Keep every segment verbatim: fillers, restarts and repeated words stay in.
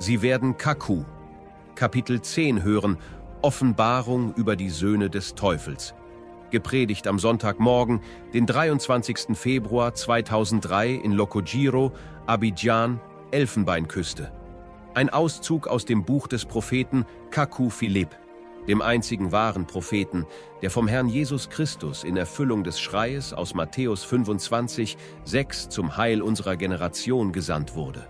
Sie werden Kaku, Kapitel zehn hören, Offenbarung über die Söhne des Teufels. Gepredigt am Sonntagmorgen, den dreiundzwanzigsten Februar zweitausenddrei in Lokojiro, Abidjan, Elfenbeinküste. Ein Auszug aus dem Buch des Propheten Kaku Philipp, dem einzigen wahren Propheten, der vom Herrn Jesus Christus in Erfüllung des Schreies aus Matthäus fünfundzwanzig, sechs zum Heil unserer Generation gesandt wurde.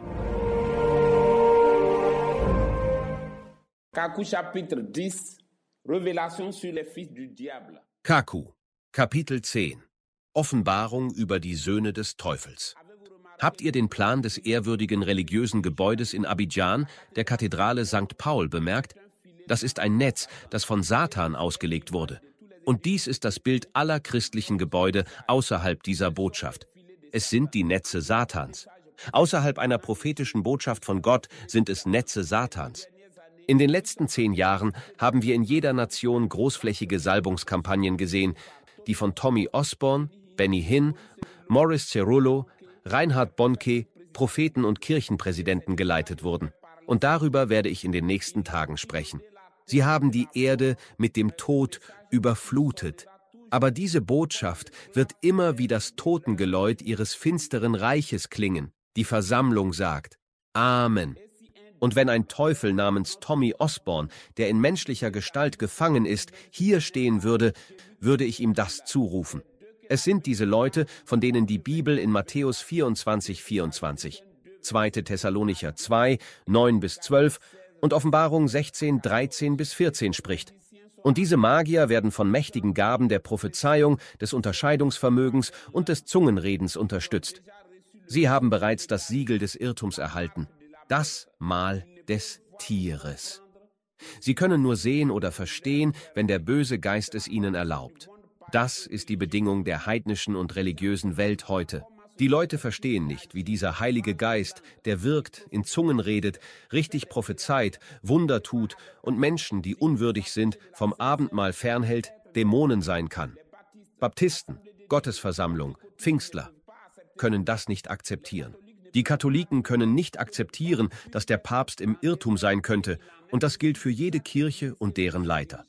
Kaku chapitre dix, Révélation sur les fils du diable. Kaku, Kapitel zehn, Offenbarung über die Söhne des Teufels. Habt ihr den Plan des ehrwürdigen religiösen Gebäudes in Abidjan, der Kathedrale Sankt Paul, bemerkt? Das ist ein Netz, das von Satan ausgelegt wurde. Und dies ist das Bild aller christlichen Gebäude außerhalb dieser Botschaft. Es sind die Netze Satans. Außerhalb einer prophetischen Botschaft von Gott sind es Netze Satans. In den letzten zehn Jahren haben wir in jeder Nation großflächige Salbungskampagnen gesehen, die von Tommy Osborne, Benny Hinn, Morris Cerullo, Reinhard Bonnke, Propheten und Kirchenpräsidenten geleitet wurden. Und darüber werde ich in den nächsten Tagen sprechen. Sie haben die Erde mit dem Tod überflutet. Aber diese Botschaft wird immer wie das Totengeläut ihres finsteren Reiches klingen. Die Versammlung sagt: Amen. Und wenn ein Teufel namens Tommy Osborne, der in menschlicher Gestalt gefangen ist, hier stehen würde, würde ich ihm das zurufen. Es sind diese Leute, von denen die Bibel in Matthäus vierundzwanzig, vierundzwanzig, zweiter Thessalonicher zwei, neun bis zwölf und Offenbarung sechzehn, dreizehn bis vierzehn spricht. Und diese Magier werden von mächtigen Gaben der Prophezeiung, des Unterscheidungsvermögens und des Zungenredens unterstützt. Sie haben bereits das Siegel des Irrtums erhalten. Das Mal des Tieres. Sie können nur sehen oder verstehen, wenn der böse Geist es ihnen erlaubt. Das ist die Bedingung der heidnischen und religiösen Welt heute. Die Leute verstehen nicht, wie dieser Heilige Geist, der wirkt, in Zungen redet, richtig prophezeit, Wunder tut und Menschen, die unwürdig sind, vom Abendmahl fernhält, Dämonen sein kann. Baptisten, Gottesversammlung, Pfingstler können das nicht akzeptieren. Die Katholiken können nicht akzeptieren, dass der Papst im Irrtum sein könnte, und das gilt für jede Kirche und deren Leiter.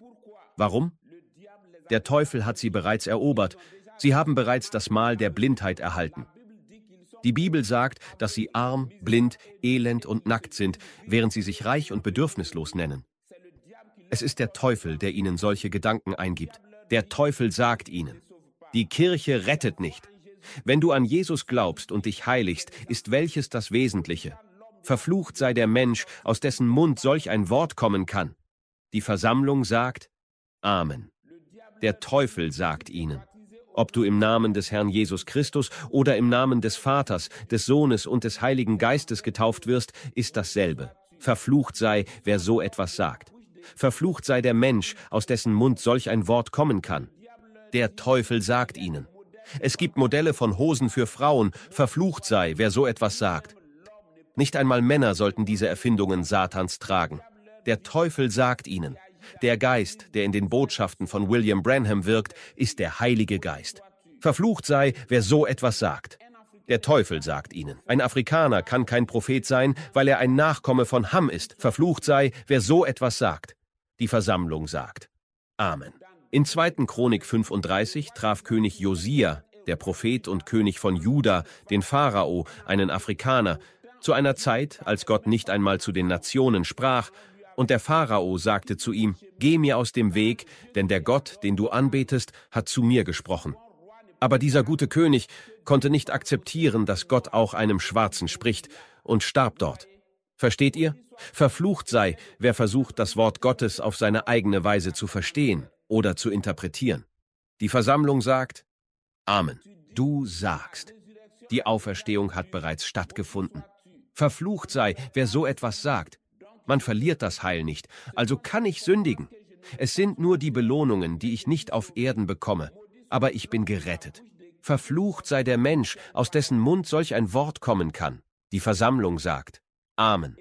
Warum? Der Teufel hat sie bereits erobert. Sie haben bereits das Mal der Blindheit erhalten. Die Bibel sagt, dass sie arm, blind, elend und nackt sind, während sie sich reich und bedürfnislos nennen. Es ist der Teufel, der ihnen solche Gedanken eingibt. Der Teufel sagt ihnen: Die Kirche rettet nicht. Wenn du an Jesus glaubst und dich heiligst, ist welches das Wesentliche? Verflucht sei der Mensch, aus dessen Mund solch ein Wort kommen kann. Die Versammlung sagt: Amen. Der Teufel sagt ihnen: Ob du im Namen des Herrn Jesus Christus oder im Namen des Vaters, des Sohnes und des Heiligen Geistes getauft wirst, ist dasselbe. Verflucht sei, wer so etwas sagt. Verflucht sei der Mensch, aus dessen Mund solch ein Wort kommen kann. Der Teufel sagt ihnen: Es gibt Modelle von Hosen für Frauen, verflucht sei, wer so etwas sagt. Nicht einmal Männer sollten diese Erfindungen Satans tragen. Der Teufel sagt ihnen: Der Geist, der in den Botschaften von William Branham wirkt, ist der Heilige Geist. Verflucht sei, wer so etwas sagt. Der Teufel sagt ihnen: Ein Afrikaner kann kein Prophet sein, weil er ein Nachkomme von Ham ist. Verflucht sei, wer so etwas sagt. Die Versammlung sagt: Amen. In zweiter Chronik fünfunddreißig traf König Josia, der Prophet und König von Juda, den Pharao, einen Afrikaner, zu einer Zeit, als Gott nicht einmal zu den Nationen sprach, und der Pharao sagte zu ihm: Geh mir aus dem Weg, denn der Gott, den du anbetest, hat zu mir gesprochen. Aber dieser gute König konnte nicht akzeptieren, dass Gott auch einem Schwarzen spricht, und starb dort. Versteht ihr? Verflucht sei, wer versucht, das Wort Gottes auf seine eigene Weise zu verstehen oder zu interpretieren. Die Versammlung sagt: Amen. Du sagst: Die Auferstehung hat bereits stattgefunden. Verflucht sei, wer so etwas sagt. Man verliert das Heil nicht, also kann ich sündigen. Es sind nur die Belohnungen, die ich nicht auf Erden bekomme, aber ich bin gerettet. Verflucht sei der Mensch, aus dessen Mund solch ein Wort kommen kann. Die Versammlung sagt: Amen.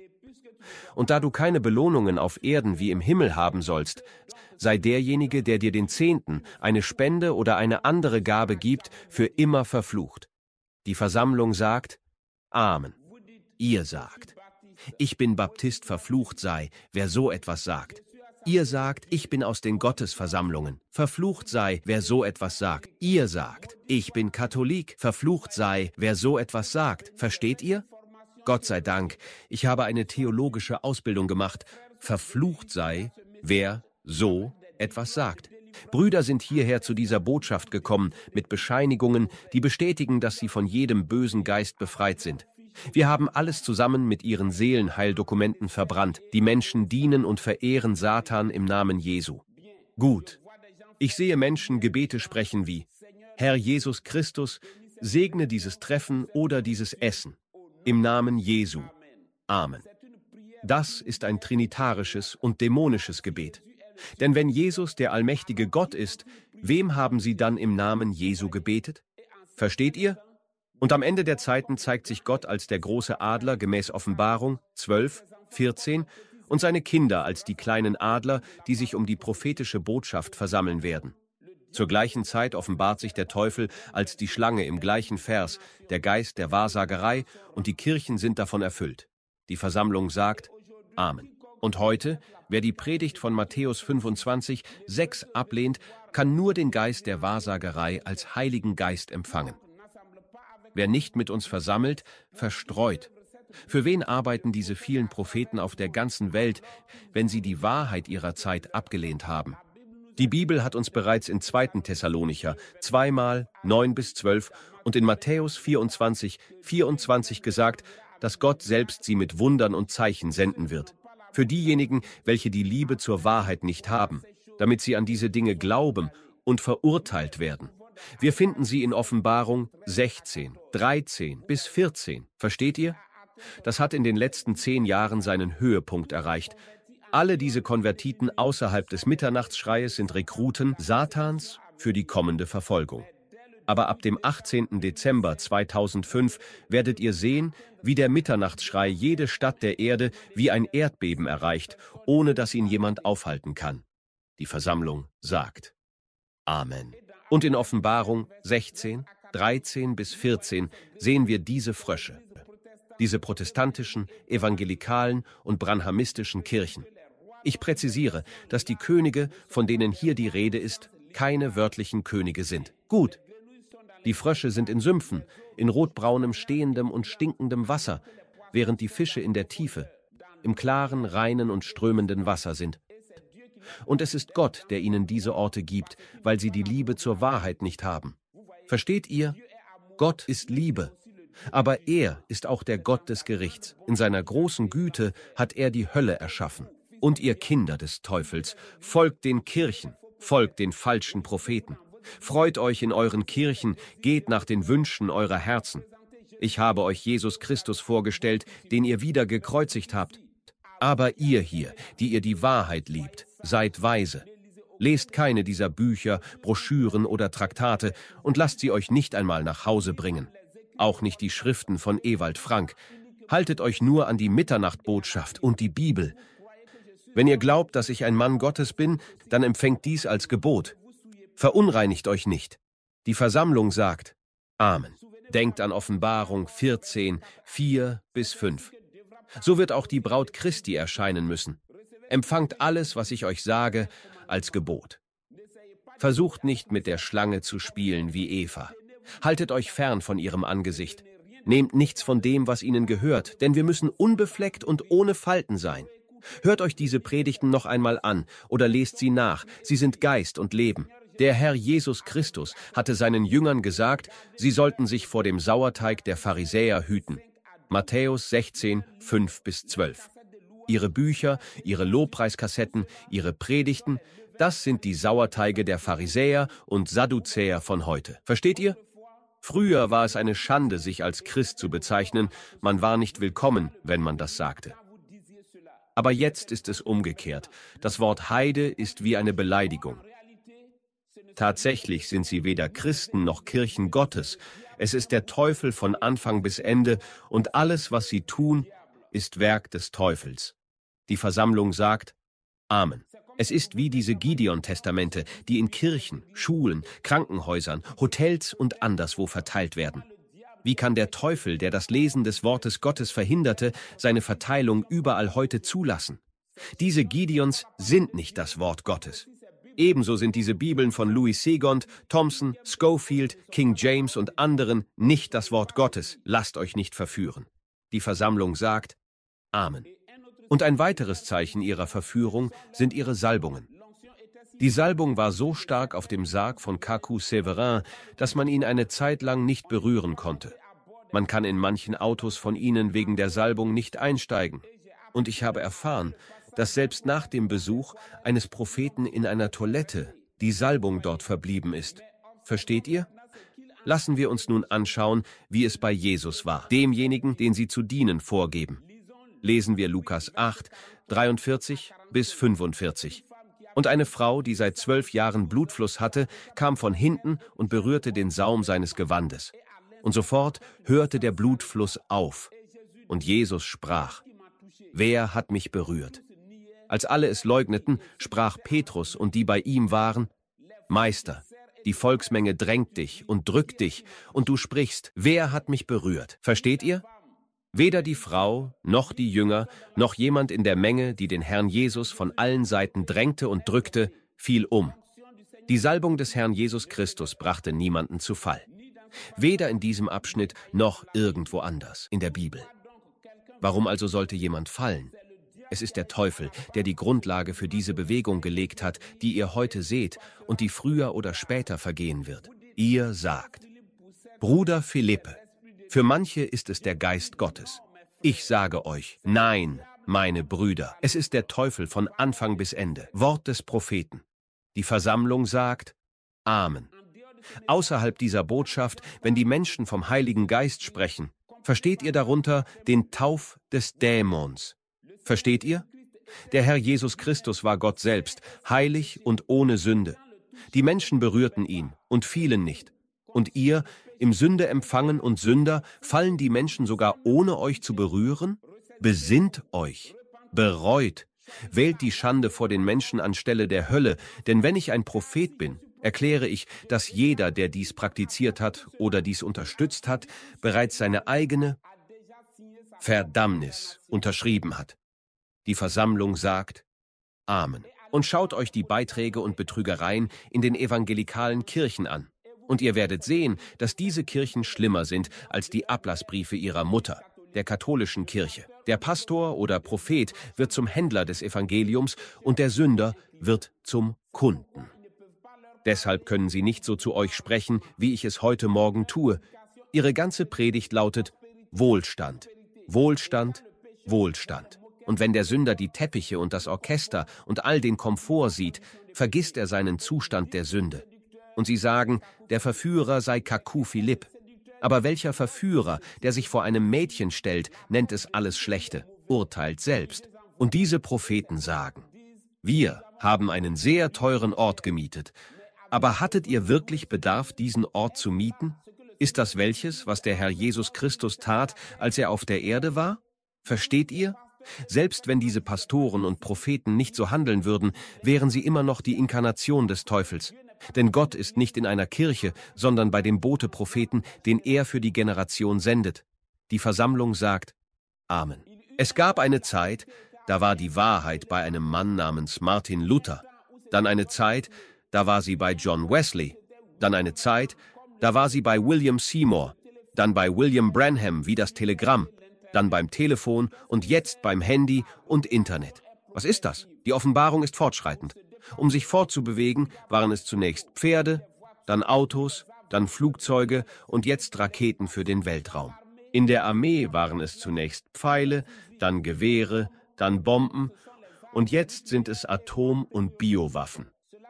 Und da du keine Belohnungen auf Erden wie im Himmel haben sollst, sei derjenige, der dir den Zehnten, eine Spende oder eine andere Gabe gibt, für immer verflucht. Die Versammlung sagt: Amen. Ihr sagt: Ich bin Baptist, verflucht sei, wer so etwas sagt. Ihr sagt, ich bin aus den Gottesversammlungen. Verflucht sei, wer so etwas sagt. Ihr sagt, ich bin Katholik. Verflucht sei, wer so etwas sagt. Versteht ihr? Gott sei Dank, ich habe eine theologische Ausbildung gemacht. Verflucht sei, wer so etwas sagt. Brüder sind hierher zu dieser Botschaft gekommen, mit Bescheinigungen, die bestätigen, dass sie von jedem bösen Geist befreit sind. Wir haben alles zusammen mit ihren Seelenheildokumenten verbrannt. Die Menschen dienen und verehren Satan im Namen Jesu. Gut. Ich sehe Menschen Gebete sprechen wie: Herr Jesus Christus, segne dieses Treffen oder dieses Essen. Im Namen Jesu. Amen. Das ist ein trinitarisches und dämonisches Gebet. Denn wenn Jesus der allmächtige Gott ist, wem haben sie dann im Namen Jesu gebetet? Versteht ihr? Und am Ende der Zeiten zeigt sich Gott als der große Adler gemäß Offenbarung zwölf, vierzehn und seine Kinder als die kleinen Adler, die sich um die prophetische Botschaft versammeln werden. Zur gleichen Zeit offenbart sich der Teufel als die Schlange im gleichen Vers, der Geist der Wahrsagerei, und die Kirchen sind davon erfüllt. Die Versammlung sagt Amen. Und heute, wer die Predigt von Matthäus fünfundzwanzig, sechs ablehnt, kann nur den Geist der Wahrsagerei als Heiligen Geist empfangen. Wer nicht mit uns versammelt, verstreut. Für wen arbeiten diese vielen Propheten auf der ganzen Welt, wenn sie die Wahrheit ihrer Zeit abgelehnt haben? Die Bibel hat uns bereits in zweiten Thessalonicher zweimal neun bis zwölf und in Matthäus vierundzwanzig, vierundzwanzig gesagt, dass Gott selbst sie mit Wundern und Zeichen senden wird. Für diejenigen, welche die Liebe zur Wahrheit nicht haben, damit sie an diese Dinge glauben und verurteilt werden. Wir finden sie in Offenbarung sechzehn, dreizehn bis vierzehn. Versteht ihr? Das hat in den letzten zehn Jahren seinen Höhepunkt erreicht. Alle diese Konvertiten außerhalb des Mitternachtsschreies sind Rekruten Satans für die kommende Verfolgung. Aber ab dem achtzehnten Dezember zweitausendfünf werdet ihr sehen, wie der Mitternachtsschrei jede Stadt der Erde wie ein Erdbeben erreicht, ohne dass ihn jemand aufhalten kann. Die Versammlung sagt Amen. Und in Offenbarung sechzehn, dreizehn bis vierzehn sehen wir diese Frösche, diese protestantischen, evangelikalen und branhamistischen Kirchen. Ich präzisiere, dass die Könige, von denen hier die Rede ist, keine wörtlichen Könige sind. Gut. Die Frösche sind in Sümpfen, in rotbraunem, stehendem und stinkendem Wasser, während die Fische in der Tiefe, im klaren, reinen und strömenden Wasser sind. Und es ist Gott, der ihnen diese Orte gibt, weil sie die Liebe zur Wahrheit nicht haben. Versteht ihr? Gott ist Liebe. Aber er ist auch der Gott des Gerichts. In seiner großen Güte hat er die Hölle erschaffen. Und ihr Kinder des Teufels, folgt den Kirchen, folgt den falschen Propheten. Freut euch in euren Kirchen, geht nach den Wünschen eurer Herzen. Ich habe euch Jesus Christus vorgestellt, den ihr wieder gekreuzigt habt. Aber ihr hier, die ihr die Wahrheit liebt, seid weise. Lest keine dieser Bücher, Broschüren oder Traktate und lasst sie euch nicht einmal nach Hause bringen. Auch nicht die Schriften von Ewald Frank. Haltet euch nur an die Mitternachtbotschaft und die Bibel. Wenn ihr glaubt, dass ich ein Mann Gottes bin, dann empfängt dies als Gebot. Verunreinigt euch nicht. Die Versammlung sagt Amen. Denkt an Offenbarung vierzehn, vier bis fünf. So wird auch die Braut Christi erscheinen müssen. Empfangt alles, was ich euch sage, als Gebot. Versucht nicht mit der Schlange zu spielen wie Eva. Haltet euch fern von ihrem Angesicht. Nehmt nichts von dem, was ihnen gehört, denn wir müssen unbefleckt und ohne Falten sein. Hört euch diese Predigten noch einmal an oder lest sie nach. Sie sind Geist und Leben. Der Herr Jesus Christus hatte seinen Jüngern gesagt, sie sollten sich vor dem Sauerteig der Pharisäer hüten. Matthäus sechzehn, fünf bis zwölf. Ihre Bücher, ihre Lobpreiskassetten, ihre Predigten, das sind die Sauerteige der Pharisäer und Sadduzäer von heute. Versteht ihr? Früher war es eine Schande, sich als Christ zu bezeichnen. Man war nicht willkommen, wenn man das sagte. Aber jetzt ist es umgekehrt. Das Wort Heide ist wie eine Beleidigung. Tatsächlich sind sie weder Christen noch Kirchen Gottes. Es ist der Teufel von Anfang bis Ende und alles, was sie tun, ist Werk des Teufels. Die Versammlung sagt Amen. Es ist wie diese Gideon-Testamente, die in Kirchen, Schulen, Krankenhäusern, Hotels und anderswo verteilt werden. Wie kann der Teufel, der das Lesen des Wortes Gottes verhinderte, seine Verteilung überall heute zulassen? Diese Gideons sind nicht das Wort Gottes. Ebenso sind diese Bibeln von Louis Segond, Thompson, Scofield, King James und anderen nicht das Wort Gottes. Lasst euch nicht verführen. Die Versammlung sagt Amen. Und ein weiteres Zeichen ihrer Verführung sind ihre Salbungen. Die Salbung war so stark auf dem Sarg von Cacu-Séverin, dass man ihn eine Zeit lang nicht berühren konnte. Man kann in manchen Autos von ihnen wegen der Salbung nicht einsteigen. Und ich habe erfahren, dass selbst nach dem Besuch eines Propheten in einer Toilette die Salbung dort verblieben ist. Versteht ihr? Lassen wir uns nun anschauen, wie es bei Jesus war, demjenigen, den sie zu dienen vorgeben. Lesen wir Lukas acht, dreiundvierzig bis fünfundvierzig. Und eine Frau, die seit zwölf Jahren Blutfluss hatte, kam von hinten und berührte den Saum seines Gewandes. Und sofort hörte der Blutfluss auf. Und Jesus sprach: Wer hat mich berührt? Als alle es leugneten, sprach Petrus und die bei ihm waren: Meister, die Volksmenge drängt dich und drückt dich, und du sprichst: Wer hat mich berührt? Versteht ihr? Weder die Frau, noch die Jünger, noch jemand in der Menge, die den Herrn Jesus von allen Seiten drängte und drückte, fiel um. Die Salbung des Herrn Jesus Christus brachte niemanden zu Fall. Weder in diesem Abschnitt noch irgendwo anders in der Bibel. Warum also sollte jemand fallen? Es ist der Teufel, der die Grundlage für diese Bewegung gelegt hat, die ihr heute seht und die früher oder später vergehen wird. Ihr sagt: Bruder Philippe, für manche ist es der Geist Gottes. Ich sage euch, nein, meine Brüder, es ist der Teufel von Anfang bis Ende. Wort des Propheten. Die Versammlung sagt Amen. Außerhalb dieser Botschaft, wenn die Menschen vom Heiligen Geist sprechen, versteht ihr darunter den Tauf des Dämons. Versteht ihr? Der Herr Jesus Christus war Gott selbst, heilig und ohne Sünde. Die Menschen berührten ihn und fielen nicht. Und ihr, im Sünde empfangen und Sünder, fallen die Menschen sogar ohne euch zu berühren? Besinnt euch, bereut, wählt die Schande vor den Menschen anstelle der Hölle, denn wenn ich ein Prophet bin, erkläre ich, dass jeder, der dies praktiziert hat oder dies unterstützt hat, bereits seine eigene Verdammnis unterschrieben hat. Die Versammlung sagt Amen. Und schaut euch die Beiträge und Betrügereien in den evangelikalen Kirchen an. Und ihr werdet sehen, dass diese Kirchen schlimmer sind als die Ablassbriefe ihrer Mutter, der katholischen Kirche. Der Pastor oder Prophet wird zum Händler des Evangeliums und der Sünder wird zum Kunden. Deshalb können sie nicht so zu euch sprechen, wie ich es heute Morgen tue. Ihre ganze Predigt lautet Wohlstand, Wohlstand, Wohlstand. Und wenn der Sünder die Teppiche und das Orchester und all den Komfort sieht, vergisst er seinen Zustand der Sünde. Und sie sagen, der Verführer sei Cacu-Philippe. Aber welcher Verführer, der sich vor einem Mädchen stellt, nennt es alles Schlechte, urteilt selbst. Und diese Propheten sagen: Wir haben einen sehr teuren Ort gemietet. Aber hattet ihr wirklich Bedarf, diesen Ort zu mieten? Ist das welches, was der Herr Jesus Christus tat, als er auf der Erde war? Versteht ihr? Selbst wenn diese Pastoren und Propheten nicht so handeln würden, wären sie immer noch die Inkarnation des Teufels. Denn Gott ist nicht in einer Kirche, sondern bei dem Bote-Propheten, den er für die Generation sendet. Die Versammlung sagt Amen. Es gab eine Zeit, da war die Wahrheit bei einem Mann namens Martin Luther. Dann eine Zeit, da war sie bei John Wesley. Dann eine Zeit, da war sie bei William Seymour. Dann bei William Branham wie das Telegramm. Dann beim Telefon und jetzt beim Handy und Internet. Was ist das? Die Offenbarung ist fortschreitend. Um sich fortzubewegen, waren es zunächst Pferde, dann Autos, dann Flugzeuge und jetzt Raketen für den Weltraum. In der Armee waren es zunächst Pfeile, dann Gewehre, dann Bomben und jetzt sind es Atom- und Biowaffen.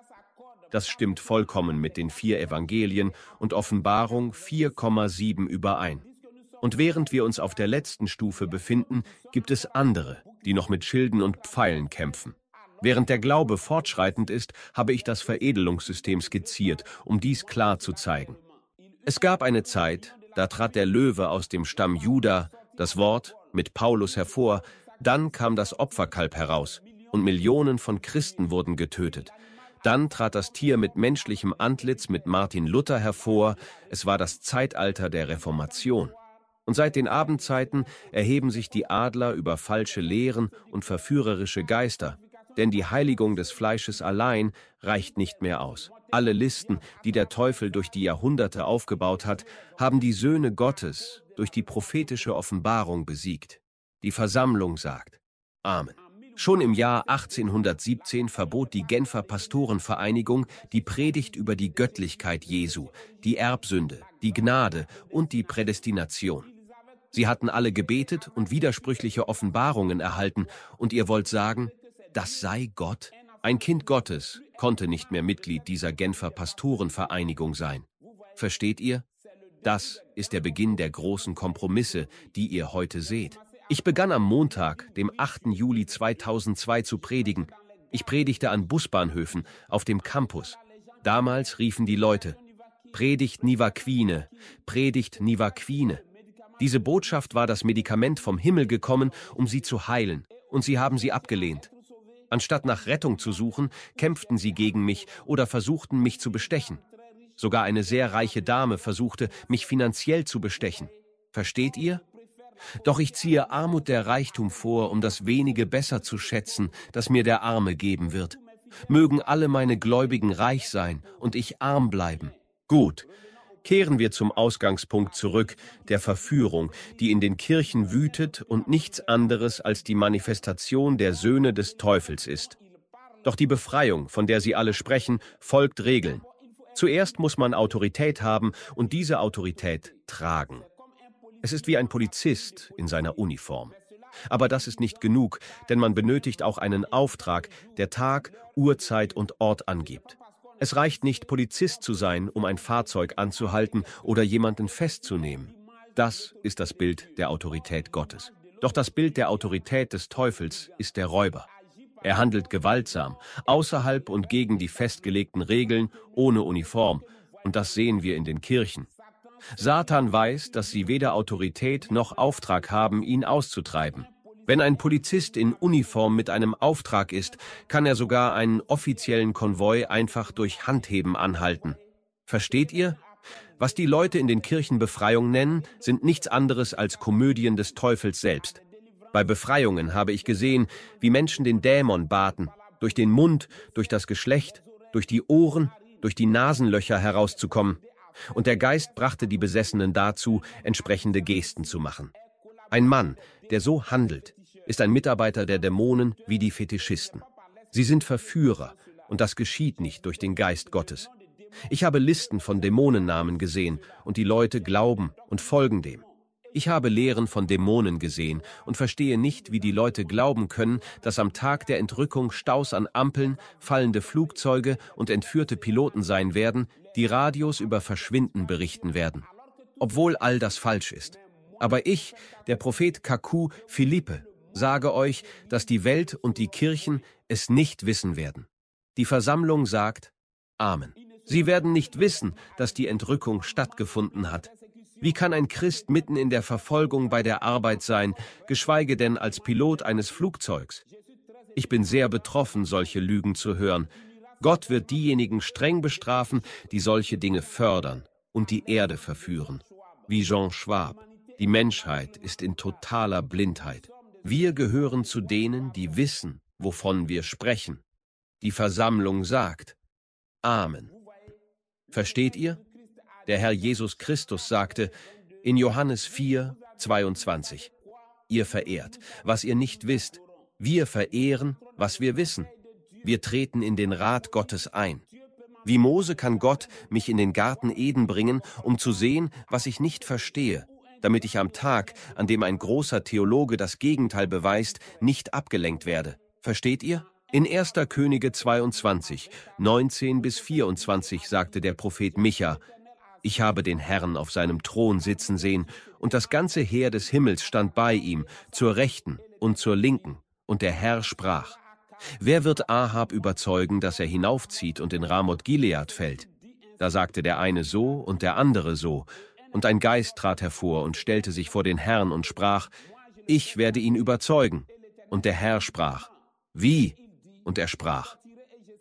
Das stimmt vollkommen mit den vier Evangelien und Offenbarung vier Komma sieben überein. Und während wir uns auf der letzten Stufe befinden, gibt es andere, die noch mit Schilden und Pfeilen kämpfen. Während der Glaube fortschreitend ist, habe ich das Veredelungssystem skizziert, um dies klar zu zeigen. Es gab eine Zeit, da trat der Löwe aus dem Stamm Juda, das Wort, mit Paulus hervor, dann kam das Opferkalb heraus und Millionen von Christen wurden getötet. Dann trat das Tier mit menschlichem Antlitz mit Martin Luther hervor. Es war das Zeitalter der Reformation. Und seit den Abendzeiten erheben sich die Adler über falsche Lehren und verführerische Geister. Denn die Heiligung des Fleisches allein reicht nicht mehr aus. Alle Listen, die der Teufel durch die Jahrhunderte aufgebaut hat, haben die Söhne Gottes durch die prophetische Offenbarung besiegt. Die Versammlung sagt: Amen. Schon im Jahr achtzehnhundertsiebzehn verbot die Genfer Pastorenvereinigung die Predigt über die Göttlichkeit Jesu, die Erbsünde, die Gnade und die Prädestination. Sie hatten alle gebetet und widersprüchliche Offenbarungen erhalten, und ihr wollt sagen, das sei Gott? Ein Kind Gottes konnte nicht mehr Mitglied dieser Genfer Pastorenvereinigung sein. Versteht ihr? Das ist der Beginn der großen Kompromisse, die ihr heute seht. Ich begann am Montag, dem achten Juli zweitausendzwei, zu predigen. Ich predigte an Busbahnhöfen, auf dem Campus. Damals riefen die Leute: Predigt Nivaquine, Predigt Nivaquine. Diese Botschaft war das Medikament vom Himmel gekommen, um sie zu heilen, und sie haben sie abgelehnt. Anstatt nach Rettung zu suchen, kämpften sie gegen mich oder versuchten, mich zu bestechen. Sogar eine sehr reiche Dame versuchte, mich finanziell zu bestechen. Versteht ihr? Doch ich ziehe Armut der Reichtum vor, um das Wenige besser zu schätzen, das mir der Arme geben wird. Mögen alle meine Gläubigen reich sein und ich arm bleiben. Gut. Kehren wir zum Ausgangspunkt zurück, der Verführung, die in den Kirchen wütet und nichts anderes als die Manifestation der Söhne des Teufels ist. Doch die Befreiung, von der sie alle sprechen, folgt Regeln. Zuerst muss man Autorität haben und diese Autorität tragen. Es ist wie ein Polizist in seiner Uniform. Aber das ist nicht genug, denn man benötigt auch einen Auftrag, der Tag, Uhrzeit und Ort angibt. Es reicht nicht, Polizist zu sein, um ein Fahrzeug anzuhalten oder jemanden festzunehmen. Das ist das Bild der Autorität Gottes. Doch das Bild der Autorität des Teufels ist der Räuber. Er handelt gewaltsam, außerhalb und gegen die festgelegten Regeln, ohne Uniform. Und das sehen wir in den Kirchen. Satan weiß, dass sie weder Autorität noch Auftrag haben, ihn auszutreiben. Wenn ein Polizist in Uniform mit einem Auftrag ist, kann er sogar einen offiziellen Konvoi einfach durch Handheben anhalten. Versteht ihr? Was die Leute in den Kirchen Befreiung nennen, sind nichts anderes als Komödien des Teufels selbst. Bei Befreiungen habe ich gesehen, wie Menschen den Dämon baten, durch den Mund, durch das Geschlecht, durch die Ohren, durch die Nasenlöcher herauszukommen. Und der Geist brachte die Besessenen dazu, entsprechende Gesten zu machen. Ein Mann, der so handelt, ist ein Mitarbeiter der Dämonen wie die Fetischisten. Sie sind Verführer, und das geschieht nicht durch den Geist Gottes. Ich habe Listen von Dämonennamen gesehen, und die Leute glauben und folgen dem. Ich habe Lehren von Dämonen gesehen und verstehe nicht, wie die Leute glauben können, dass am Tag der Entrückung Staus an Ampeln, fallende Flugzeuge und entführte Piloten sein werden, die Radios über Verschwinden berichten werden. Obwohl all das falsch ist. Aber ich, der Prophet Kaku Philippe, sage euch, dass die Welt und die Kirchen es nicht wissen werden. Die Versammlung sagt: Amen. Sie werden nicht wissen, dass die Entrückung stattgefunden hat. Wie kann ein Christ mitten in der Verfolgung bei der Arbeit sein, geschweige denn als Pilot eines Flugzeugs? Ich bin sehr betroffen, solche Lügen zu hören. Gott wird diejenigen streng bestrafen, die solche Dinge fördern und die Erde verführen. Wie Jean Schwab: Die Menschheit ist in totaler Blindheit. Wir gehören zu denen, die wissen, wovon wir sprechen. Die Versammlung sagt: Amen. Versteht ihr? Der Herr Jesus Christus sagte in Johannes vier, zweiundzwanzig: Ihr verehrt, was ihr nicht wisst. Wir verehren, was wir wissen. Wir treten in den Rat Gottes ein. Wie Mose kann Gott mich in den Garten Eden bringen, um zu sehen, was ich nicht verstehe, damit ich am Tag, an dem ein großer Theologe das Gegenteil beweist, nicht abgelenkt werde. Versteht ihr? In erster Könige zweiundzwanzig, neunzehn bis vierundzwanzig sagte der Prophet Micha: Ich habe den Herrn auf seinem Thron sitzen sehen, und das ganze Heer des Himmels stand bei ihm, zur Rechten und zur Linken, und der Herr sprach: Wer wird Ahab überzeugen, dass er hinaufzieht und in Ramoth Gilead fällt? Da sagte der eine so und der andere so, und ein Geist trat hervor und stellte sich vor den Herrn und sprach: Ich werde ihn überzeugen. Und der Herr sprach: Wie? Und er sprach: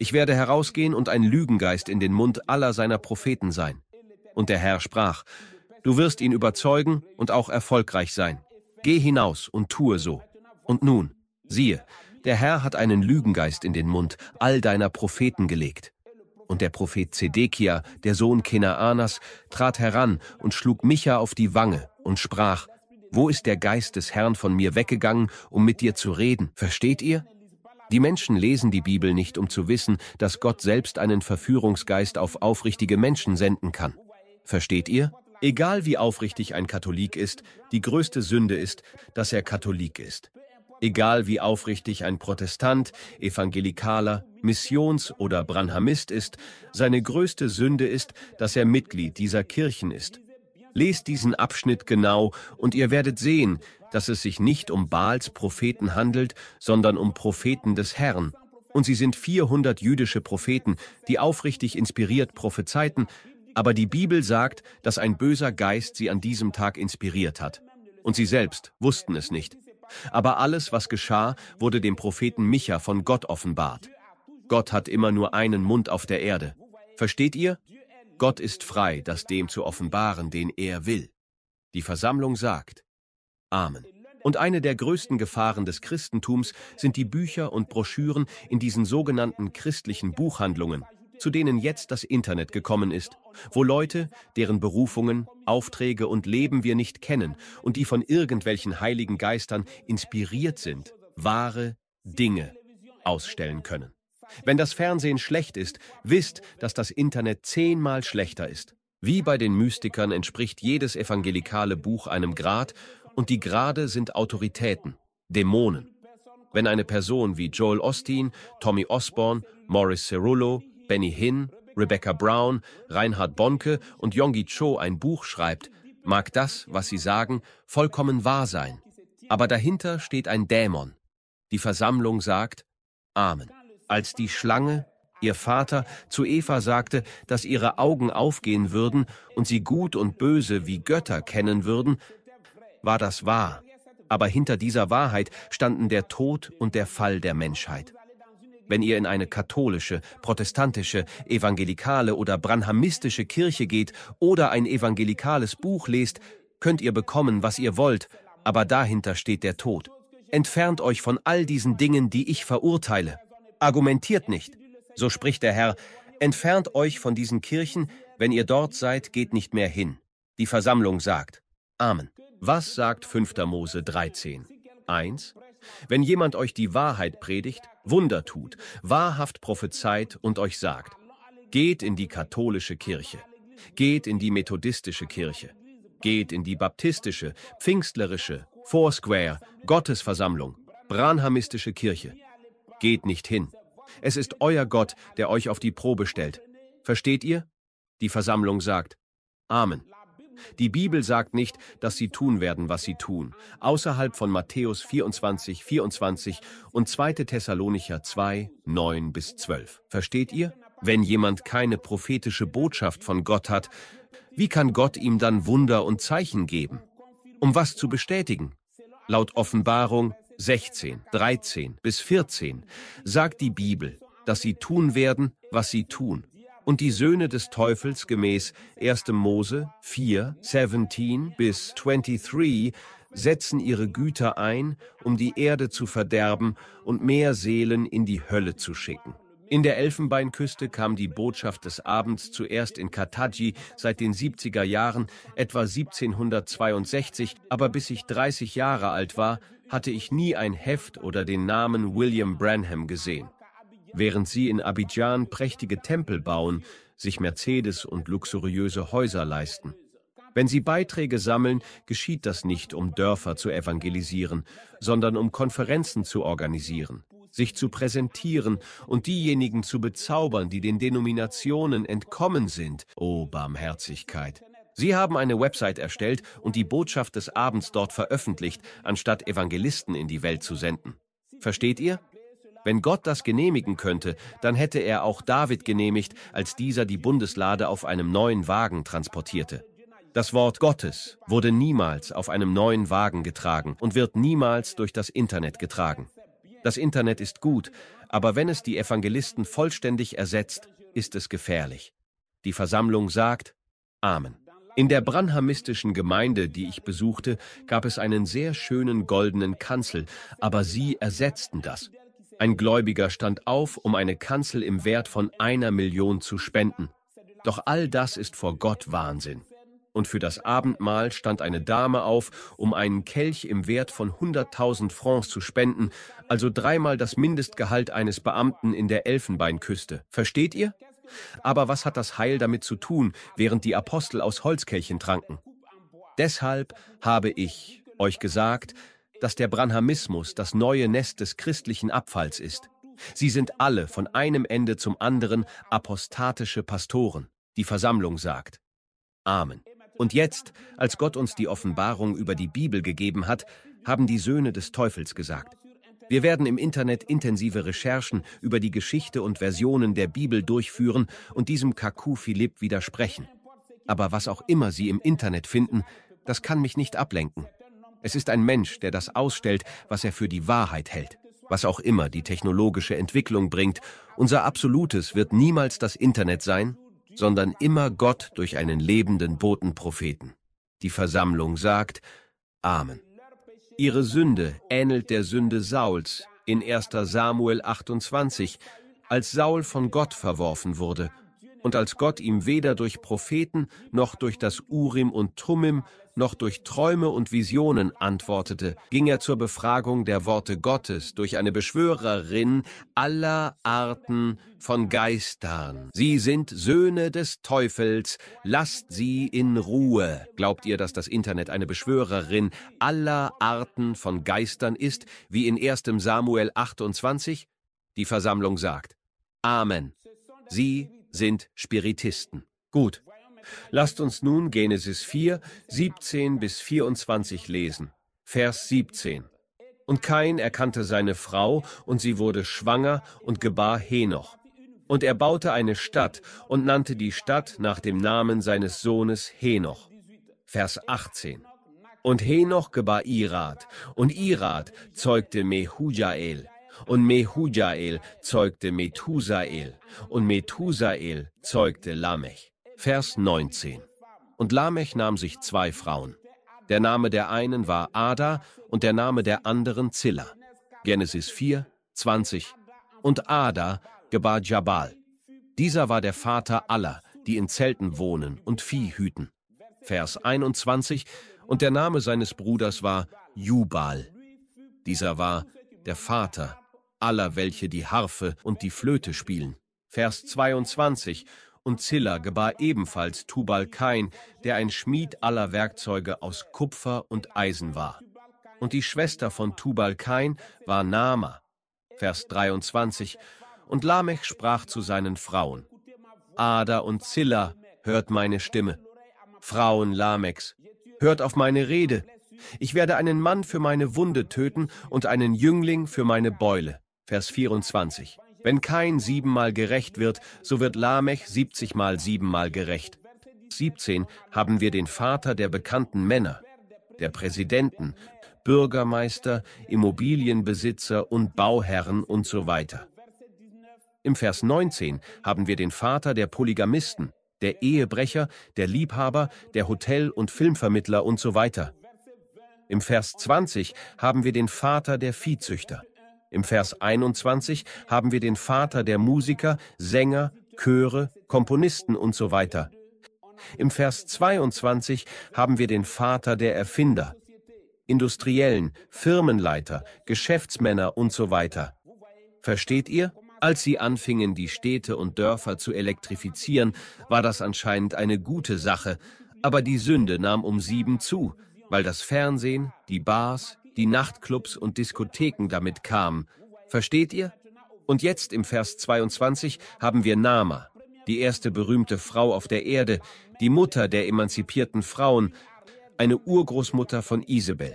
Ich werde herausgehen und ein Lügengeist in den Mund aller seiner Propheten sein. Und der Herr sprach, du wirst ihn überzeugen und auch erfolgreich sein. Geh hinaus und tue so. Und nun, siehe, der Herr hat einen Lügengeist in den Mund all deiner Propheten gelegt. Und der Prophet Zedekia, der Sohn Kenaanas, trat heran und schlug Micha auf die Wange und sprach, wo ist der Geist des Herrn von mir weggegangen, um mit dir zu reden? Versteht ihr? Die Menschen lesen die Bibel nicht, um zu wissen, dass Gott selbst einen Verführungsgeist auf aufrichtige Menschen senden kann. Versteht ihr? Egal wie aufrichtig ein Katholik ist, die größte Sünde ist, dass er Katholik ist. Egal wie aufrichtig ein Protestant, Evangelikaler, Missions- oder Branhamist ist, seine größte Sünde ist, dass er Mitglied dieser Kirchen ist. Lest diesen Abschnitt genau und ihr werdet sehen, dass es sich nicht um Baals Propheten handelt, sondern um Propheten des Herrn. Und sie sind vierhundert jüdische Propheten, die aufrichtig inspiriert prophezeiten, aber die Bibel sagt, dass ein böser Geist sie an diesem Tag inspiriert hat. Und sie selbst wussten es nicht. Aber alles, was geschah, wurde dem Propheten Micha von Gott offenbart. Gott hat immer nur einen Mund auf der Erde. Versteht ihr? Gott ist frei, das dem zu offenbaren, den er will. Die Versammlung sagt, Amen. Und eine der größten Gefahren des Christentums sind die Bücher und Broschüren in diesen sogenannten christlichen Buchhandlungen, zu denen jetzt das Internet gekommen ist, wo Leute, deren Berufungen, Aufträge und Leben wir nicht kennen und die von irgendwelchen heiligen Geistern inspiriert sind, wahre Dinge ausstellen können. Wenn das Fernsehen schlecht ist, wisst, dass das Internet zehnmal schlechter ist. Wie bei den Mystikern entspricht jedes evangelikale Buch einem Grad, und die Grade sind Autoritäten, Dämonen. Wenn eine Person wie Joel Osteen, Tommy Osborne, Morris Cerullo, Benny Hinn, Rebecca Brown, Reinhard Bonnke und Yonggi Cho ein Buch schreibt, mag das, was sie sagen, vollkommen wahr sein. Aber dahinter steht ein Dämon. Die Versammlung sagt, Amen. Als die Schlange, ihr Vater, zu Eva sagte, dass ihre Augen aufgehen würden und sie Gut und Böse wie Götter kennen würden, war das wahr. Aber hinter dieser Wahrheit standen der Tod und der Fall der Menschheit. Wenn ihr in eine katholische, protestantische, evangelikale oder branhamistische Kirche geht oder ein evangelikales Buch lest, könnt ihr bekommen, was ihr wollt, aber dahinter steht der Tod. Entfernt euch von all diesen Dingen, die ich verurteile. Argumentiert nicht. So spricht der Herr, entfernt euch von diesen Kirchen, wenn ihr dort seid, geht nicht mehr hin. Die Versammlung sagt, Amen. Was sagt fünfter Mose dreizehn? eins. Wenn jemand euch die Wahrheit predigt, Wunder tut, wahrhaft prophezeit und euch sagt, geht in die katholische Kirche, geht in die methodistische Kirche, geht in die baptistische, pfingstlerische, Foursquare, Gottesversammlung, branhamistische Kirche. Geht nicht hin. Es ist euer Gott, der euch auf die Probe stellt. Versteht ihr? Die Versammlung sagt, Amen. Die Bibel sagt nicht, dass sie tun werden, was sie tun, außerhalb von Matthäus vierundzwanzig, vierundzwanzig und zweiter Thessalonicher zwei, neun bis zwölf. Versteht ihr? Wenn jemand keine prophetische Botschaft von Gott hat, wie kann Gott ihm dann Wunder und Zeichen geben? Um was zu bestätigen? Laut Offenbarung sechzehn, dreizehn bis vierzehn sagt die Bibel, dass sie tun werden, was sie tun. Und die Söhne des Teufels gemäß erster Mose vier, siebzehn bis dreiundzwanzig setzen ihre Güter ein, um die Erde zu verderben und mehr Seelen in die Hölle zu schicken. In der Elfenbeinküste kam die Botschaft des Abends zuerst in Kataji seit den siebziger Jahren, etwa siebzehnhundertzweiundsechzig, aber bis ich dreißig Jahre alt war, hatte ich nie ein Heft oder den Namen William Branham gesehen. Während sie in Abidjan prächtige Tempel bauen, sich Mercedes und luxuriöse Häuser leisten. Wenn sie Beiträge sammeln, geschieht das nicht, um Dörfer zu evangelisieren, sondern um Konferenzen zu organisieren, sich zu präsentieren und diejenigen zu bezaubern, die den Denominationen entkommen sind. Oh, Barmherzigkeit! Sie haben eine Website erstellt und die Botschaft des Abends dort veröffentlicht, anstatt Evangelisten in die Welt zu senden. Versteht ihr? Wenn Gott das genehmigen könnte, dann hätte er auch David genehmigt, als dieser die Bundeslade auf einem neuen Wagen transportierte. Das Wort Gottes wurde niemals auf einem neuen Wagen getragen und wird niemals durch das Internet getragen. Das Internet ist gut, Aber wenn es die Evangelisten vollständig ersetzt, ist es gefährlich. Die Versammlung sagt Amen. In der branhamistischen Gemeinde, die ich besuchte, gab es einen sehr schönen goldenen Kanzel, aber sie ersetzten das. Ein Gläubiger stand auf, um eine Kanzel im Wert von einer Million zu spenden. Doch all das ist vor Gott Wahnsinn. Und für das Abendmahl stand eine Dame auf, um einen Kelch im Wert von hunderttausend Francs zu spenden, also dreimal das Mindestgehalt eines Beamten in der Elfenbeinküste. Versteht ihr? Aber was hat das Heil damit zu tun, während die Apostel aus Holzkelchen tranken? Deshalb habe ich euch gesagt, dass der Branhamismus das neue Nest des christlichen Abfalls ist. Sie sind alle von einem Ende zum anderen apostatische Pastoren. Die Versammlung sagt Amen. Und jetzt, als Gott uns die Offenbarung über die Bibel gegeben hat, haben die Söhne des Teufels gesagt. Wir werden im Internet intensive Recherchen über die Geschichte und Versionen der Bibel durchführen und diesem Kaku Philipp widersprechen. Aber was auch immer Sie im Internet finden, das kann mich nicht ablenken. Es ist ein Mensch, der das ausstellt, was er für die Wahrheit hält. Was auch immer die technologische Entwicklung bringt, unser Absolutes wird niemals das Internet sein, sondern immer Gott durch einen lebenden Botenpropheten. Die Versammlung sagt Amen. Ihre Sünde ähnelt der Sünde Sauls in erster Samuel achtundzwanzig, als Saul von Gott verworfen wurde und als Gott ihm weder durch Propheten noch durch das Urim und Thummim noch durch Träume und Visionen antwortete, ging er zur Befragung der Worte Gottes durch eine Beschwörerin aller Arten von Geistern. Sie sind Söhne des Teufels, lasst sie in Ruhe. Glaubt ihr, dass das Internet eine Beschwörerin aller Arten von Geistern ist, wie in erster Samuel achtundzwanzig? Die Versammlung sagt Amen. Sie sind Spiritisten. Gut. Lasst uns nun Genesis vier, siebzehn bis vierundzwanzig lesen. Vers siebzehn. Und Kain erkannte seine Frau, und sie wurde schwanger und gebar Henoch. Und er baute eine Stadt und nannte die Stadt nach dem Namen seines Sohnes Henoch. Vers achtzehn. Und Henoch gebar Irad, und Irad zeugte Mehujael. Und Mehujael zeugte Methusael, und Methusael zeugte Lamech. Vers neunzehn. Und Lamech nahm sich zwei Frauen. Der Name der einen war Ada und der Name der anderen Zilla. Genesis vier, zwanzig. Und Ada gebar Jabal. Dieser war der Vater aller, die in Zelten wohnen und Vieh hüten. Vers einundzwanzig. Und der Name seines Bruders war Jubal. Dieser war der Vater aller, welche die Harfe und die Flöte spielen. Vers zweiundzwanzig. Und Zilla gebar ebenfalls Tubal-Kain, der ein Schmied aller Werkzeuge aus Kupfer und Eisen war. Und die Schwester von Tubal-Kain war Naama. Vers dreiundzwanzig. Und Lamech sprach zu seinen Frauen: Ada und Zilla, hört meine Stimme. Frauen Lamechs, hört auf meine Rede. Ich werde einen Mann für meine Wunde töten und einen Jüngling für meine Beule. Vers vierundzwanzig. Wenn Kain siebenmal gerecht wird, so wird Lamech siebzigmal siebenmal gerecht. siebzehn haben wir den Vater der bekannten Männer, der Präsidenten, Bürgermeister, Immobilienbesitzer und Bauherren und so weiter. Im Vers neunzehn haben wir den Vater der Polygamisten, der Ehebrecher, der Liebhaber, der Hotel- und Filmvermittler und so weiter. Im Vers zwanzig haben wir den Vater der Viehzüchter. Im Vers einundzwanzig haben wir den Vater der Musiker, Sänger, Chöre, Komponisten und so weiter. Im Vers zweiundzwanzig haben wir den Vater der Erfinder, Industriellen, Firmenleiter, Geschäftsmänner und so weiter. Versteht ihr? Als sie anfingen, die Städte und Dörfer zu elektrifizieren, war das anscheinend eine gute Sache, aber die Sünde nahm um sieben zu, weil das Fernsehen, die Bars, die Nachtclubs und Diskotheken damit kamen. Versteht ihr? Und jetzt im Vers zweiundzwanzig haben wir Naama, die erste berühmte Frau auf der Erde, die Mutter der emanzipierten Frauen, eine Urgroßmutter von Isabel.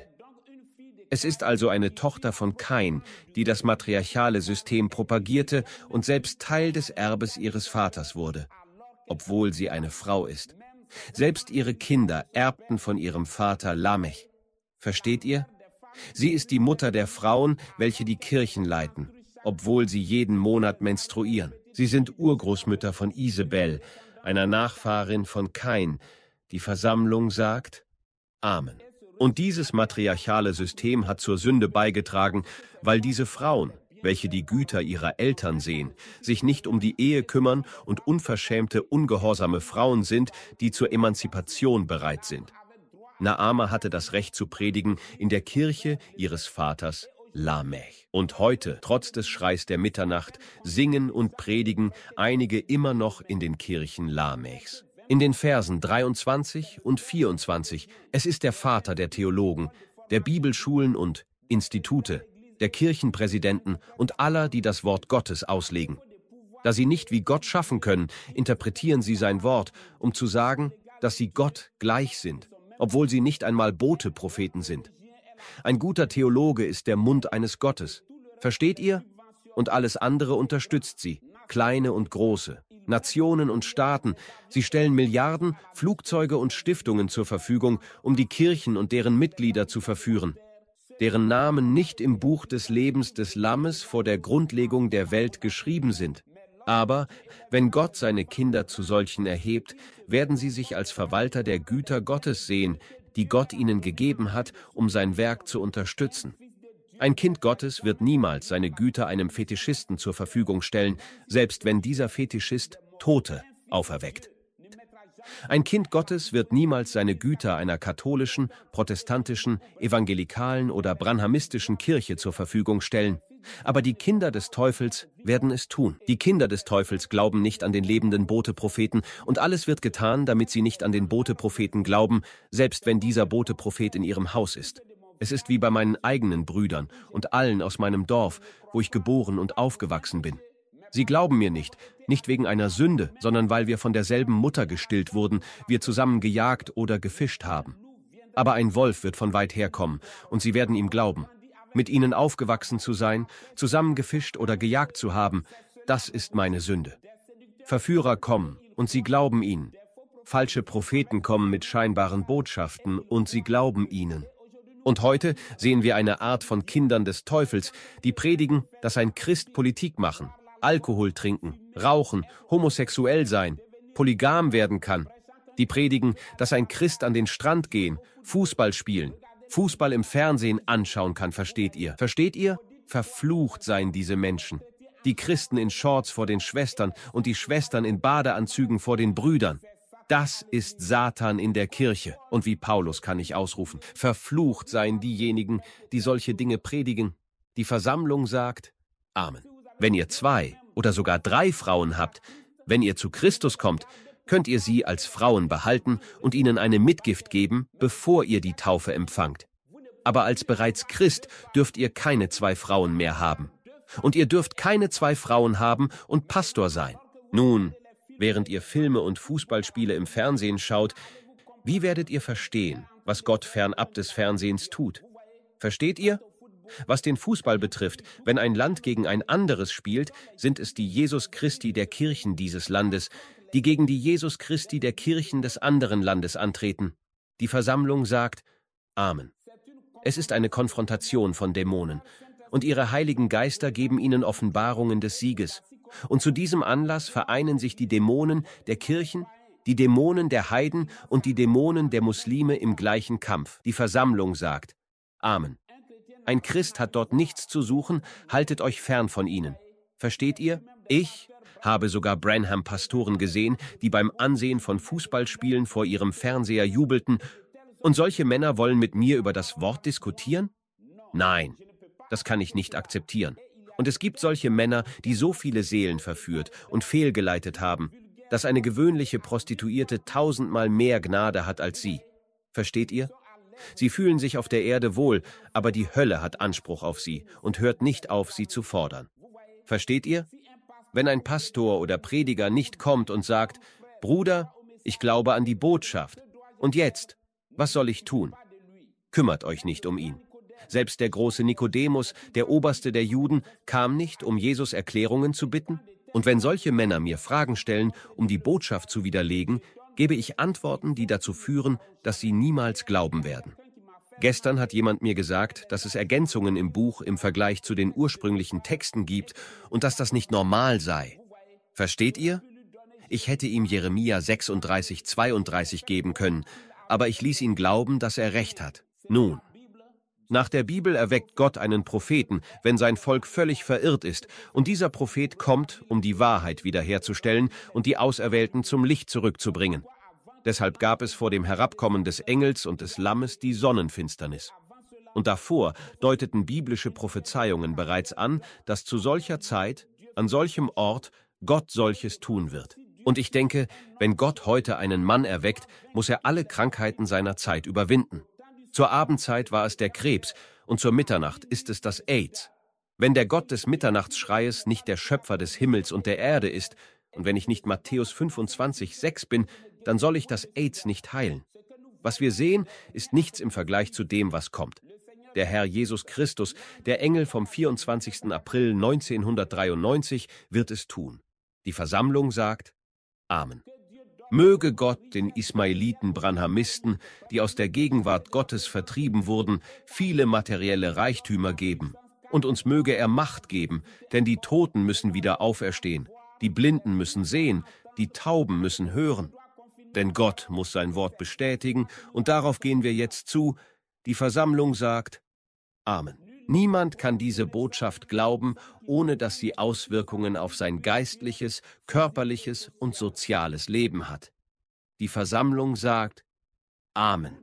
Es ist also eine Tochter von Kain, die das matriarchale System propagierte und selbst Teil des Erbes ihres Vaters wurde, obwohl sie eine Frau ist. Selbst ihre Kinder erbten von ihrem Vater Lamech. Versteht ihr? Sie ist die Mutter der Frauen, welche die Kirchen leiten. obwohl sie jeden Monat menstruieren. Sie sind Urgroßmütter von Isabel, einer Nachfahrin von Kain. Die Versammlung sagt Amen. Und dieses matriarchale System hat zur Sünde beigetragen, weil diese Frauen, welche die Güter ihrer Eltern sehen, sich nicht um die Ehe kümmern und unverschämte, ungehorsame Frauen sind, die zur Emanzipation bereit sind. Naama hatte das Recht zu predigen in der Kirche ihres Vaters Lamech. Und heute, trotz des Schreis der Mitternacht, singen und predigen einige immer noch in den Kirchen Lamechs. In den Versen dreiundzwanzig und vierundzwanzig, es ist der Vater der Theologen, der Bibelschulen und Institute, der Kirchenpräsidenten und aller, die das Wort Gottes auslegen. Da sie nicht wie Gott schaffen können, interpretieren sie sein Wort, um zu sagen, dass sie Gott gleich sind, obwohl sie nicht einmal Bote-Propheten sind. Ein guter Theologe ist der Mund eines Gottes. Versteht ihr? Und alles andere unterstützt sie, kleine und große, Nationen und Staaten. Sie stellen Milliarden, Flugzeuge und Stiftungen zur Verfügung, um die Kirchen und deren Mitglieder zu verführen, deren Namen nicht im Buch des Lebens des Lammes vor der Grundlegung der Welt geschrieben sind. Aber wenn Gott seine Kinder zu solchen erhebt, werden sie sich als Verwalter der Güter Gottes sehen, die Gott ihnen gegeben hat, um sein Werk zu unterstützen. Ein Kind Gottes wird niemals seine Güter einem Fetischisten zur Verfügung stellen, selbst wenn dieser Fetischist Tote auferweckt. Ein Kind Gottes wird niemals seine Güter einer katholischen, protestantischen, evangelikalen oder branhamistischen Kirche zur Verfügung stellen. Aber die Kinder des Teufels werden es tun. Die Kinder des Teufels glauben nicht an den lebenden Bote-Propheten und alles wird getan, damit sie nicht an den Bote-Propheten glauben, selbst wenn dieser Bote-Prophet in ihrem Haus ist. Es ist wie bei meinen eigenen Brüdern und allen aus meinem Dorf, wo ich geboren und aufgewachsen bin. Sie glauben mir nicht, nicht wegen einer Sünde, sondern weil wir von derselben Mutter gestillt wurden, wir zusammen gejagt oder gefischt haben. Aber ein Wolf wird von weit her kommen, und sie werden ihm glauben. Mit ihnen aufgewachsen zu sein, zusammen gefischt oder gejagt zu haben, das ist meine Sünde. Verführer kommen, und sie glauben ihnen. Falsche Propheten kommen mit scheinbaren Botschaften, und sie glauben ihnen. Und heute sehen wir eine Art von Kindern des Teufels, die predigen, dass ein Christ Politik machen, Alkohol trinken, rauchen, homosexuell sein, polygam werden kann. Die predigen, dass ein Christ an den Strand gehen, Fußball spielen, Fußball im Fernsehen anschauen kann, versteht ihr? Versteht ihr? Verflucht seien diese Menschen. Die Christen in Shorts vor den Schwestern und die Schwestern in Badeanzügen vor den Brüdern. Das ist Satan in der Kirche. Und wie Paulus kann ich ausrufen, verflucht seien diejenigen, die solche Dinge predigen. Die Versammlung sagt Amen. Wenn ihr zwei oder sogar drei Frauen habt, wenn ihr zu Christus kommt, könnt ihr sie als Frauen behalten und ihnen eine Mitgift geben, bevor ihr die Taufe empfangt. Aber als bereits Christ dürft ihr keine zwei Frauen mehr haben. Und ihr dürft keine zwei Frauen haben und Pastor sein. Nun, während ihr Filme und Fußballspiele im Fernsehen schaut, wie werdet ihr verstehen, was Gott fernab des Fernsehens tut? Versteht ihr? Was den Fußball betrifft, wenn ein Land gegen ein anderes spielt, sind es die Jesus Christi der Kirchen dieses Landes, die gegen die Jesus Christi der Kirchen des anderen Landes antreten. Die Versammlung sagt Amen. Es ist eine Konfrontation von Dämonen, und ihre heiligen Geister geben ihnen Offenbarungen des Sieges. Und zu diesem Anlass vereinen sich die Dämonen der Kirchen, die Dämonen der Heiden und die Dämonen der Muslime im gleichen Kampf. Die Versammlung sagt Amen. Ein Christ hat dort nichts zu suchen, haltet euch fern von ihnen. Versteht ihr? Ich habe sogar Branham-Pastoren gesehen, die beim Ansehen von Fußballspielen vor ihrem Fernseher jubelten. Und solche Männer wollen mit mir über das Wort diskutieren? Nein, das kann ich nicht akzeptieren. Und es gibt solche Männer, die so viele Seelen verführt und fehlgeleitet haben, dass eine gewöhnliche Prostituierte tausendmal mehr Gnade hat als sie. Versteht ihr? Sie fühlen sich auf der Erde wohl, aber die Hölle hat Anspruch auf sie und hört nicht auf, sie zu fordern. Versteht ihr? Wenn ein Pastor oder Prediger nicht kommt und sagt, Bruder, ich glaube an die Botschaft. Und jetzt, was soll ich tun? Kümmert euch nicht um ihn. Selbst der große Nikodemus, der Oberste der Juden, kam nicht, um Jesus Erklärungen zu bitten. Und wenn solche Männer mir Fragen stellen, um die Botschaft zu widerlegen, gebe ich Antworten, die dazu führen, dass sie niemals glauben werden. Gestern hat jemand mir gesagt, dass es Ergänzungen im Buch im Vergleich zu den ursprünglichen Texten gibt und dass das nicht normal sei. Versteht ihr? Ich hätte ihm Jeremia sechsunddreißig, zweiunddreißig geben können, aber ich ließ ihn glauben, dass er recht hat. Nun, nach der Bibel erweckt Gott einen Propheten, wenn sein Volk völlig verirrt ist, und dieser Prophet kommt, um die Wahrheit wiederherzustellen und die Auserwählten zum Licht zurückzubringen. Deshalb gab es vor dem Herabkommen des Engels und des Lammes die Sonnenfinsternis. Und davor deuteten biblische Prophezeiungen bereits an, dass zu solcher Zeit, an solchem Ort, Gott solches tun wird. Und ich denke, wenn Gott heute einen Mann erweckt, muss er alle Krankheiten seiner Zeit überwinden. Zur Abendzeit war es der Krebs und zur Mitternacht ist es das AIDS. Wenn der Gott des Mitternachtsschreies nicht der Schöpfer des Himmels und der Erde ist, und wenn ich nicht Matthäus fünfundzwanzig, sechs bin, dann soll ich das AIDS nicht heilen. Was wir sehen, ist nichts im Vergleich zu dem, was kommt. Der Herr Jesus Christus, der Engel vom vierundzwanzigsten April neunzehnhundertdreiundneunzig, wird es tun. Die Versammlung sagt Amen. Möge Gott den Ismailiten Branhamisten, die aus der Gegenwart Gottes vertrieben wurden, viele materielle Reichtümer geben. Und uns möge er Macht geben, denn die Toten müssen wieder auferstehen, die Blinden müssen sehen, die Tauben müssen hören. Denn Gott muss sein Wort bestätigen, und darauf gehen wir jetzt zu. Die Versammlung sagt Amen. Niemand kann diese Botschaft glauben, ohne dass sie Auswirkungen auf sein geistliches, körperliches und soziales Leben hat. Die Versammlung sagt Amen.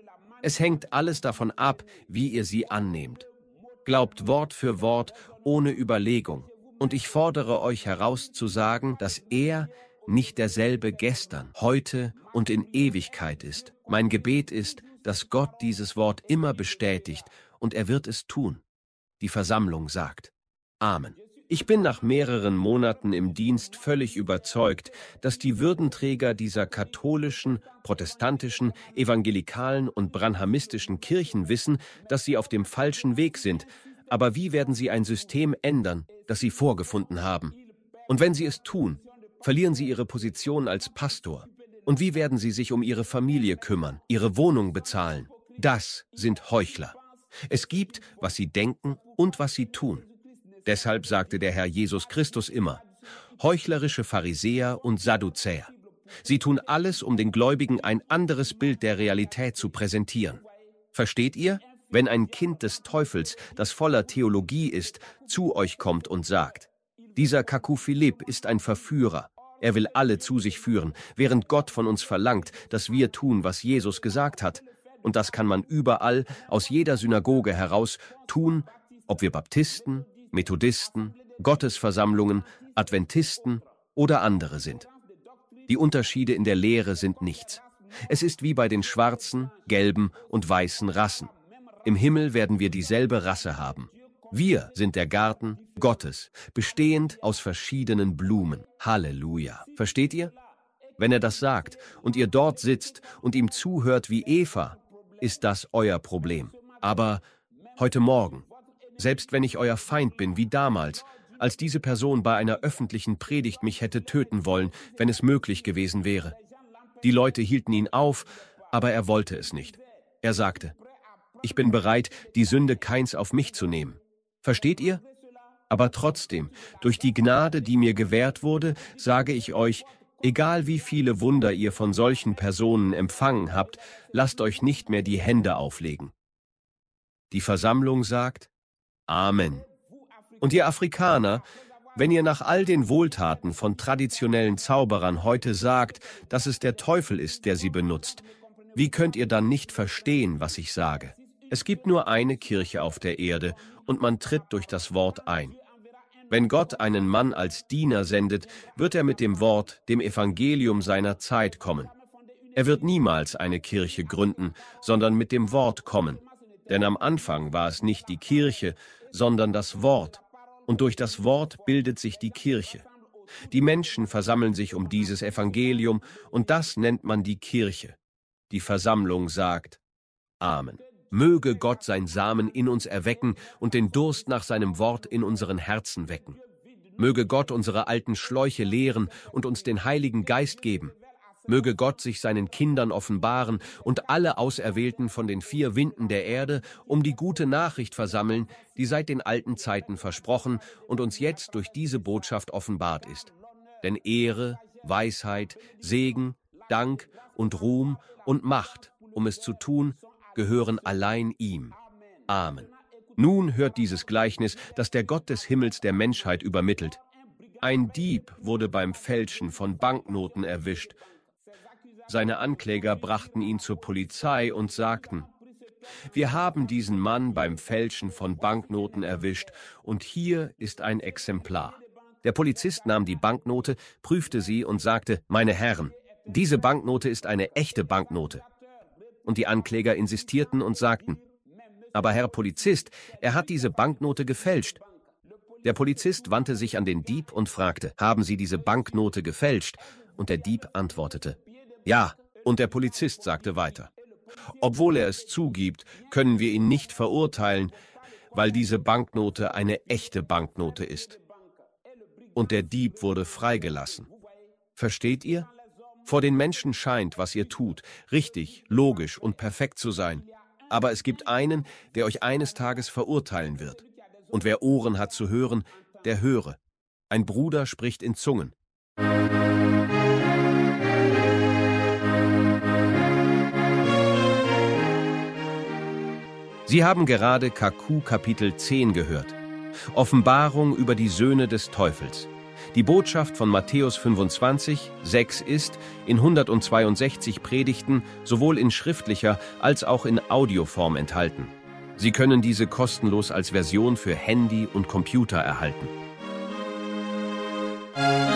Es hängt alles davon ab, wie ihr sie annehmt. Glaubt Wort für Wort, ohne Überlegung. Und ich fordere euch heraus zu sagen, dass er nicht derselbe gestern, heute und in Ewigkeit ist. Mein Gebet ist, dass Gott dieses Wort immer bestätigt, und er wird es tun. Die Versammlung sagt Amen. Ich bin nach mehreren Monaten im Dienst völlig überzeugt, dass die Würdenträger dieser katholischen, protestantischen, evangelikalen und branhamistischen Kirchen wissen, dass sie auf dem falschen Weg sind. Aber wie werden sie ein System ändern, das sie vorgefunden haben? Und wenn sie es tun, verlieren sie ihre Position als Pastor. Und wie werden sie sich um ihre Familie kümmern, ihre Wohnung bezahlen? Das sind Heuchler. Es gibt, was sie denken und was sie tun. Deshalb sagte der Herr Jesus Christus immer, heuchlerische Pharisäer und Sadduzäer. Sie tun alles, um den Gläubigen ein anderes Bild der Realität zu präsentieren. Versteht ihr? Wenn ein Kind des Teufels, das voller Theologie ist, zu euch kommt und sagt, dieser Kaku Philipp ist ein Verführer, er will alle zu sich führen, während Gott von uns verlangt, dass wir tun, was Jesus gesagt hat. Und das kann man überall, aus jeder Synagoge heraus, tun, ob wir Baptisten, Methodisten, Gottesversammlungen, Adventisten oder andere sind. Die Unterschiede in der Lehre sind nichts. Es ist wie bei den schwarzen, gelben und weißen Rassen. Im Himmel werden wir dieselbe Rasse haben. Wir sind der Garten Gottes, bestehend aus verschiedenen Blumen. Halleluja. Versteht ihr? Wenn er das sagt und ihr dort sitzt und ihm zuhört wie Eva, ist das euer Problem. Aber heute Morgen, selbst wenn ich euer Feind bin wie damals, als diese Person bei einer öffentlichen Predigt mich hätte töten wollen, wenn es möglich gewesen wäre. Die Leute hielten ihn auf, aber er wollte es nicht. Er sagte, ich bin bereit, die Sünde Kains auf mich zu nehmen. Versteht ihr? Aber trotzdem, durch die Gnade, die mir gewährt wurde, sage ich euch, egal wie viele Wunder ihr von solchen Personen empfangen habt, lasst euch nicht mehr die Hände auflegen. Die Versammlung sagt, Amen. Und ihr Afrikaner, wenn ihr nach all den Wohltaten von traditionellen Zauberern heute sagt, dass es der Teufel ist, der sie benutzt, wie könnt ihr dann nicht verstehen, was ich sage? Es gibt nur eine Kirche auf der Erde und man tritt durch das Wort ein. Wenn Gott einen Mann als Diener sendet, wird er mit dem Wort, dem Evangelium seiner Zeit kommen. Er wird niemals eine Kirche gründen, sondern mit dem Wort kommen. Denn am Anfang war es nicht die Kirche, sondern das Wort. Und durch das Wort bildet sich die Kirche. Die Menschen versammeln sich um dieses Evangelium und das nennt man die Kirche. Die Versammlung sagt, Amen. Möge Gott sein Samen in uns erwecken und den Durst nach seinem Wort in unseren Herzen wecken. Möge Gott unsere alten Schläuche leeren und uns den Heiligen Geist geben. Möge Gott sich seinen Kindern offenbaren und alle Auserwählten von den vier Winden der Erde um die gute Nachricht versammeln, die seit den alten Zeiten versprochen und uns jetzt durch diese Botschaft offenbart ist. Denn Ehre, Weisheit, Segen, Dank und Ruhm und Macht, um es zu tun, gehören allein ihm. Amen. Nun hört dieses Gleichnis, das der Gott des Himmels der Menschheit übermittelt. Ein Dieb wurde beim Fälschen von Banknoten erwischt. Seine Ankläger brachten ihn zur Polizei und sagten: Wir haben diesen Mann beim Fälschen von Banknoten erwischt und hier ist ein Exemplar. Der Polizist nahm die Banknote, prüfte sie und sagte: Meine Herren, diese Banknote ist eine echte Banknote. Und die Ankläger insistierten und sagten: Aber Herr Polizist, er hat diese Banknote gefälscht. Der Polizist wandte sich an den Dieb und fragte: Haben Sie diese Banknote gefälscht? Und der Dieb antwortete: Ja. Und der Polizist sagte weiter: Obwohl er es zugibt, können wir ihn nicht verurteilen, weil diese Banknote eine echte Banknote ist. Und der Dieb wurde freigelassen. Versteht ihr? Vor den Menschen scheint, was ihr tut, richtig, logisch und perfekt zu sein. Aber es gibt einen, der euch eines Tages verurteilen wird. Und wer Ohren hat zu hören, der höre. Ein Bruder spricht in Zungen. Sie haben gerade K Q Kapitel zehn gehört. Offenbarung über die Söhne des Teufels. Die Botschaft von Matthäus fünfundzwanzig, sechs ist in hundertzweiundsechzig Predigten sowohl in schriftlicher als auch in Audioform enthalten. Sie können diese kostenlos als Version für Handy und Computer erhalten.